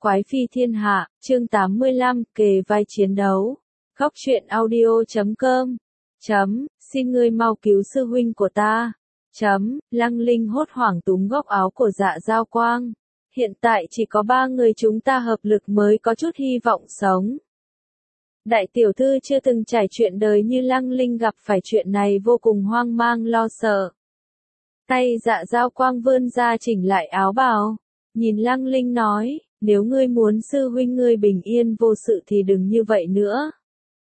Quái phi thiên hạ, chương 85, kề vai chiến đấu. Góc truyện audio.com. Xin ngươi mau cứu sư huynh của ta. Lăng Linh hốt hoảng túm góc áo của Dạ Giao Quang. Hiện tại chỉ có 3 người chúng ta hợp lực mới có chút hy vọng sống. Đại tiểu thư chưa từng trải chuyện đời như Lăng Linh gặp phải chuyện này vô cùng hoang mang lo sợ. Tay Dạ Giao Quang vươn ra chỉnh lại áo bào. Nhìn Lăng Linh nói, nếu ngươi muốn sư huynh ngươi bình yên vô sự thì đừng như vậy nữa.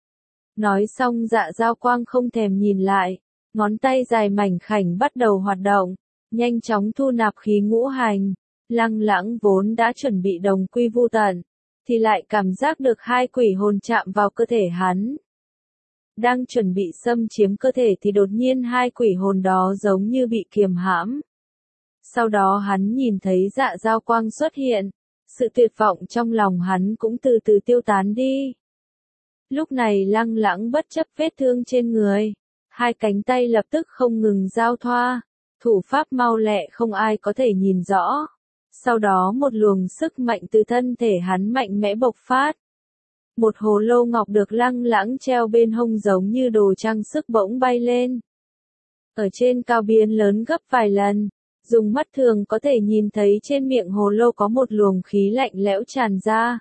Nói xong Dạ Giao Quang không thèm nhìn lại, ngón tay dài mảnh khảnh bắt đầu hoạt động, nhanh chóng thu nạp khí ngũ hành. Lăng Lãng vốn đã chuẩn bị đồng quy vu tận, thì lại cảm giác được 2 quỷ hồn chạm vào cơ thể hắn. Đang chuẩn bị xâm chiếm cơ thể thì đột nhiên 2 quỷ hồn đó giống như bị kiềm hãm. Sau đó hắn nhìn thấy Dạ Giao Quang xuất hiện, sự tuyệt vọng trong lòng hắn cũng từ từ tiêu tán đi. Lúc này Lăng Lãng bất chấp vết thương trên người, 2 cánh tay lập tức không ngừng giao thoa, thủ pháp mau lẹ không ai có thể nhìn rõ. Sau đó một luồng sức mạnh từ thân thể hắn mạnh mẽ bộc phát. Một hồ lô ngọc được Lăng Lãng treo bên hông giống như đồ trang sức bỗng bay lên. Ở trên cao biến lớn gấp vài lần. Dùng mắt thường có thể nhìn thấy trên miệng hồ lô có một luồng khí lạnh lẽo tràn ra.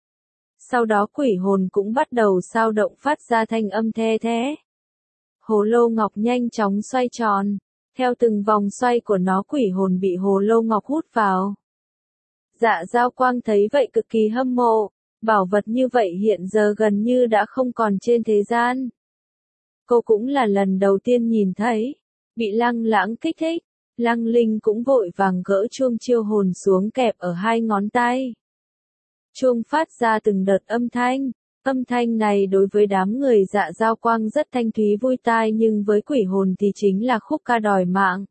Sau đó quỷ hồn cũng bắt đầu xao động phát ra thanh âm the thé. Hồ lô ngọc nhanh chóng xoay tròn. Theo từng vòng xoay của nó quỷ hồn bị hồ lô ngọc hút vào. Dạ Giao Quang thấy vậy cực kỳ hâm mộ. Bảo vật như vậy hiện giờ gần như đã không còn trên thế gian. Cô cũng là lần đầu tiên nhìn thấy. Bị Lăng Lãng kích thích. Lăng Linh cũng vội vàng gỡ chuông chiêu hồn xuống kẹp ở 2 ngón tay. Chuông phát ra từng đợt âm thanh này đối với đám người Dạ Giao Quang rất thanh thúy vui tai nhưng với quỷ hồn thì chính là khúc ca đòi mạng.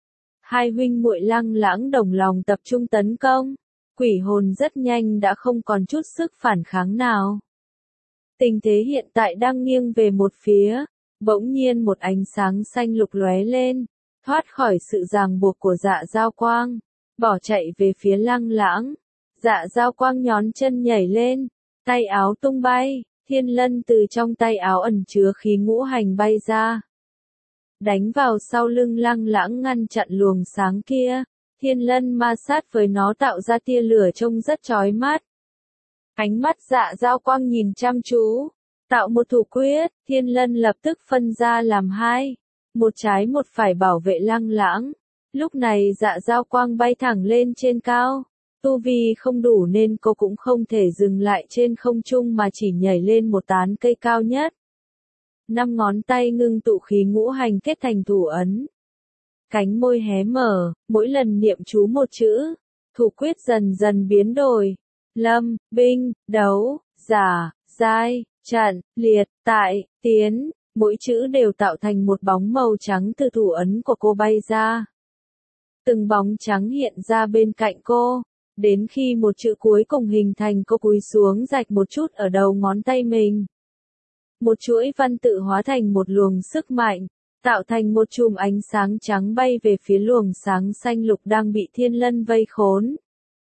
2 huynh muội Lăng Lãng đồng lòng tập trung tấn công, quỷ hồn rất nhanh đã không còn chút sức phản kháng nào. Tình thế hiện tại đang nghiêng về một phía, bỗng nhiên một ánh sáng xanh lục lóe lên. Thoát khỏi sự ràng buộc của Dạ Giao Quang, bỏ chạy về phía Lăng Lãng. Dạ Giao Quang nhón chân nhảy lên, tay áo tung bay, thiên lân từ trong tay áo ẩn chứa khí ngũ hành bay ra. Đánh vào sau lưng Lăng Lãng ngăn chặn luồng sáng kia, thiên lân ma sát với nó tạo ra tia lửa trông rất chói mắt. Ánh mắt Dạ Giao Quang nhìn chăm chú, tạo một thủ quyết, thiên lân lập tức phân ra làm 2. Một trái một phải bảo vệ Lăng Lãng. Lúc này Dạ Giao Quang bay thẳng lên trên cao. Tu vi không đủ nên cô cũng không thể dừng lại trên không trung mà chỉ nhảy lên một tán cây cao nhất. 5 ngón tay ngưng tụ khí ngũ hành kết thành thủ ấn. Cánh môi hé mở, mỗi lần niệm chú một chữ. Thủ quyết dần dần biến đổi. Lâm, binh, đấu, giả, giai, trận, liệt, tại, tiến. Mỗi chữ đều tạo thành một bóng màu trắng từ thủ ấn của cô bay ra. Từng bóng trắng hiện ra bên cạnh cô. Đến khi một chữ cuối cùng hình thành cô cúi xuống rạch một chút ở đầu ngón tay mình. Một chuỗi văn tự hóa thành một luồng sức mạnh, tạo thành một chùm ánh sáng trắng bay về phía luồng sáng xanh lục đang bị thiên lân vây khốn.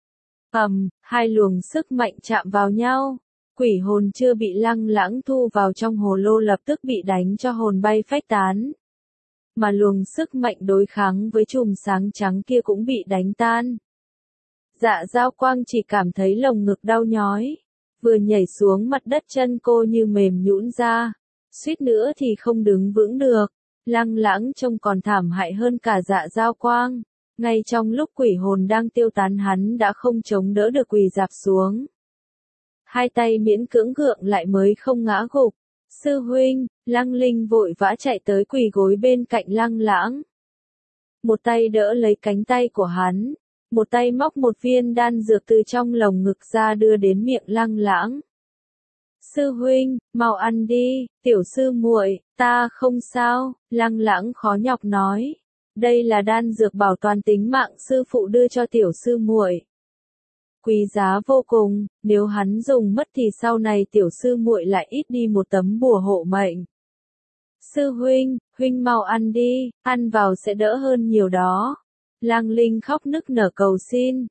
2 luồng sức mạnh chạm vào nhau. Quỷ hồn chưa bị Lăng Lãng thu vào trong hồ lô lập tức bị đánh cho hồn bay phách tán. Mà luồng sức mạnh đối kháng với chùm sáng trắng kia cũng bị đánh tan. Dạ Giao Quang chỉ cảm thấy lồng ngực đau nhói. Vừa nhảy xuống mặt đất chân cô như mềm nhũn ra. Suýt nữa thì không đứng vững được. Lăng Lãng trông còn thảm hại hơn cả Dạ Giao Quang. Ngay trong lúc quỷ hồn đang tiêu tán hắn đã không chống đỡ được quỳ rạp xuống. 2 tay miễn cưỡng gượng lại mới không ngã gục. Sư huynh, Lăng Linh vội vã chạy tới quỳ gối bên cạnh Lăng Lãng. Một tay đỡ lấy cánh tay của hắn, một tay móc một viên đan dược từ trong lồng ngực ra đưa đến miệng Lăng Lãng. Sư huynh, mau ăn đi, tiểu sư muội, ta không sao, Lăng Lãng khó nhọc nói. Đây là đan dược bảo toàn tính mạng sư phụ đưa cho tiểu sư muội. Quý giá vô cùng, nếu hắn dùng mất thì sau này tiểu sư muội lại ít đi một tấm bùa hộ mệnh. Sư huynh, huynh mau ăn đi, ăn vào sẽ đỡ hơn nhiều đó. Lăng Linh khóc nức nở cầu xin.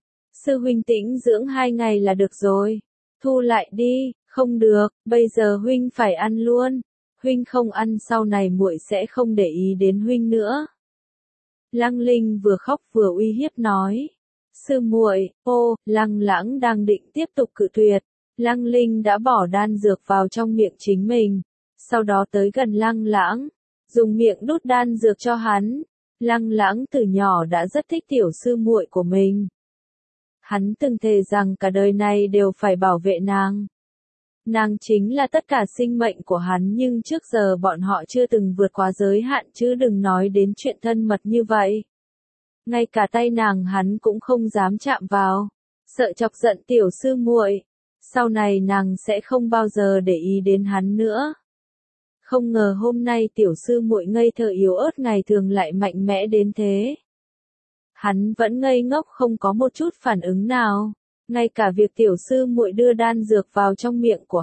Sư huynh tĩnh dưỡng 2 ngày là được rồi. Thu lại đi, không được, bây giờ huynh phải ăn luôn. Huynh không ăn sau này muội sẽ không để ý đến huynh nữa. Lăng Linh vừa khóc vừa uy hiếp nói. Sư muội, Lăng Lãng đang định tiếp tục cự tuyệt. Lăng Linh đã bỏ đan dược vào trong miệng chính mình. Sau đó tới gần Lăng Lãng, dùng miệng đút đan dược cho hắn. Lăng Lãng từ nhỏ đã rất thích tiểu sư muội của mình. Hắn từng thề rằng cả đời này đều phải bảo vệ nàng. Nàng chính là tất cả sinh mệnh của hắn, nhưng trước giờ bọn họ chưa từng vượt quá giới hạn, chứ đừng nói đến chuyện thân mật như vậy. Ngay cả tay nàng hắn cũng không dám chạm vào, sợ chọc giận tiểu sư muội. Sau này nàng sẽ không bao giờ để ý đến hắn nữa. Không ngờ hôm nay tiểu sư muội ngây thơ yếu ớt ngày thường lại mạnh mẽ đến thế. Hắn vẫn ngây ngốc không có một chút phản ứng nào, ngay cả việc tiểu sư muội đưa đan dược vào trong miệng của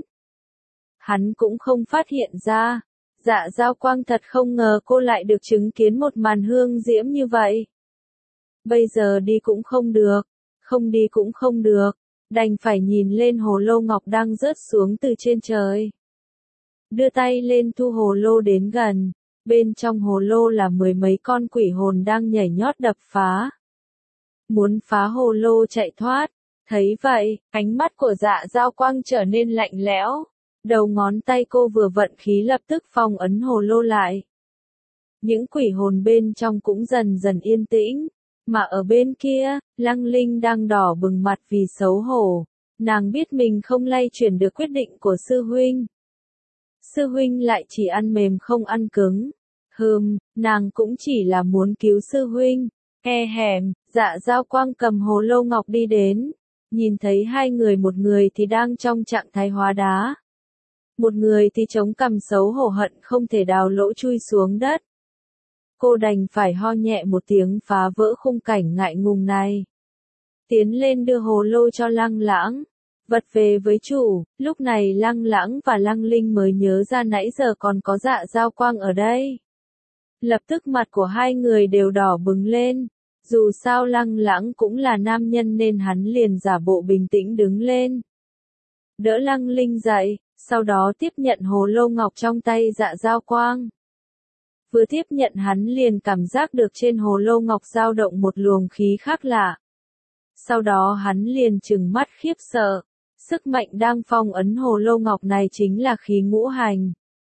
hắn cũng không phát hiện ra. Dạ Giao Quang thật không ngờ cô lại được chứng kiến một màn hương diễm như vậy. Bây giờ đi cũng không được, không đi cũng không được, đành phải nhìn lên hồ lô ngọc đang rớt xuống từ trên trời. Đưa tay lên thu hồ lô đến gần, bên trong hồ lô là 10 mấy con quỷ hồn đang nhảy nhót đập phá. Muốn phá hồ lô chạy thoát, thấy vậy, ánh mắt của Dạ Giao Quang trở nên lạnh lẽo. Đầu ngón tay cô vừa vận khí lập tức phong ấn hồ lô lại. Những quỷ hồn bên trong cũng dần dần yên tĩnh, mà ở bên kia, Lăng Linh đang đỏ bừng mặt vì xấu hổ. Nàng biết mình không lay chuyển được quyết định của sư huynh. Sư huynh lại chỉ ăn mềm không ăn cứng. Nàng cũng chỉ là muốn cứu sư huynh. Dạ Giao Quang cầm hồ lô ngọc đi đến. Nhìn thấy hai người, một người thì đang trong trạng thái hóa đá. Một người thì chống cằm xấu hổ hận không thể đào lỗ chui xuống đất. Cô đành phải ho nhẹ một tiếng phá vỡ khung cảnh ngại ngùng này. Tiến lên đưa hồ lô cho Lăng Lãng. Vật về với chủ, lúc này Lăng Lãng và Lăng Linh mới nhớ ra nãy giờ còn có Dạ Giao Quang ở đây. Lập tức mặt của hai người đều đỏ bừng lên. Dù sao Lăng Lãng cũng là nam nhân nên hắn liền giả bộ bình tĩnh đứng lên. Đỡ Lăng Linh dậy, sau đó tiếp nhận hồ lô ngọc trong tay Dạ Giao Quang. Vừa tiếp nhận hắn liền cảm giác được trên hồ lô ngọc dao động một luồng khí khác lạ. Sau đó hắn liền trừng mắt khiếp sợ. Sức mạnh đang phong ấn hồ lô ngọc này chính là khí ngũ hành.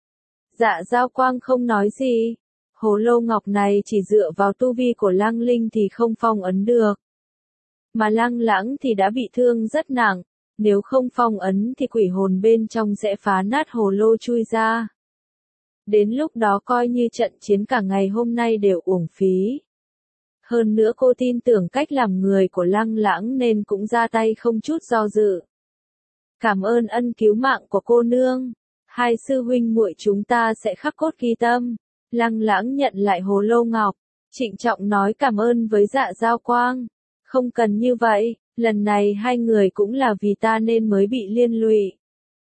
Dạ Giao Quang không nói gì. Hồ lô ngọc này chỉ dựa vào tu vi của Lăng Linh thì không phong ấn được. Mà Lăng Lãng thì đã bị thương rất nặng. Nếu không phong ấn thì quỷ hồn bên trong sẽ phá nát hồ lô chui ra. Đến lúc đó coi như trận chiến cả ngày hôm nay đều uổng phí. Hơn nữa cô tin tưởng cách làm người của Lăng Lãng nên cũng ra tay không chút do dự. Cảm ơn ân cứu mạng của cô nương. Hai sư huynh muội chúng ta sẽ khắc cốt ghi tâm. Lăng Lãng nhận lại hồ lô ngọc, trịnh trọng nói cảm ơn với Dạ Giao Quang. Không cần như vậy, lần này hai người cũng là vì ta nên mới bị liên lụy.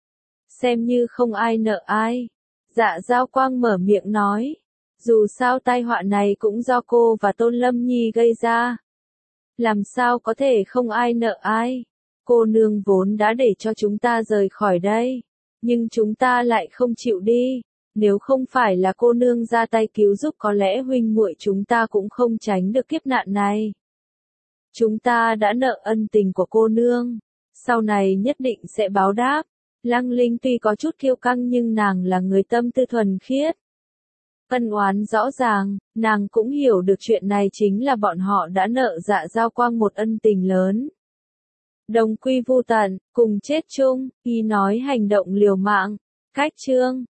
Xem như không ai nợ ai. Dạ Giao Quang mở miệng nói. Dù sao tai họa này cũng do cô và Tôn Lâm Nhi gây ra. Làm sao có thể không ai nợ ai. Cô nương vốn đã để cho chúng ta rời khỏi đây. Nhưng chúng ta lại không chịu đi. Nếu không phải là cô nương ra tay cứu giúp có lẽ huynh muội chúng ta cũng không tránh được kiếp nạn này. Chúng ta đã nợ ân tình của cô nương. Sau này nhất định sẽ báo đáp. Lăng Linh tuy có chút kiêu căng nhưng nàng là người tâm tư thuần khiết. Ân oán rõ ràng, nàng cũng hiểu được chuyện này chính là bọn họ đã nợ Dạ Giao Quang một ân tình lớn. Đồng quy vu tận, cùng chết chung, y nói hành động liều mạng. Cách chương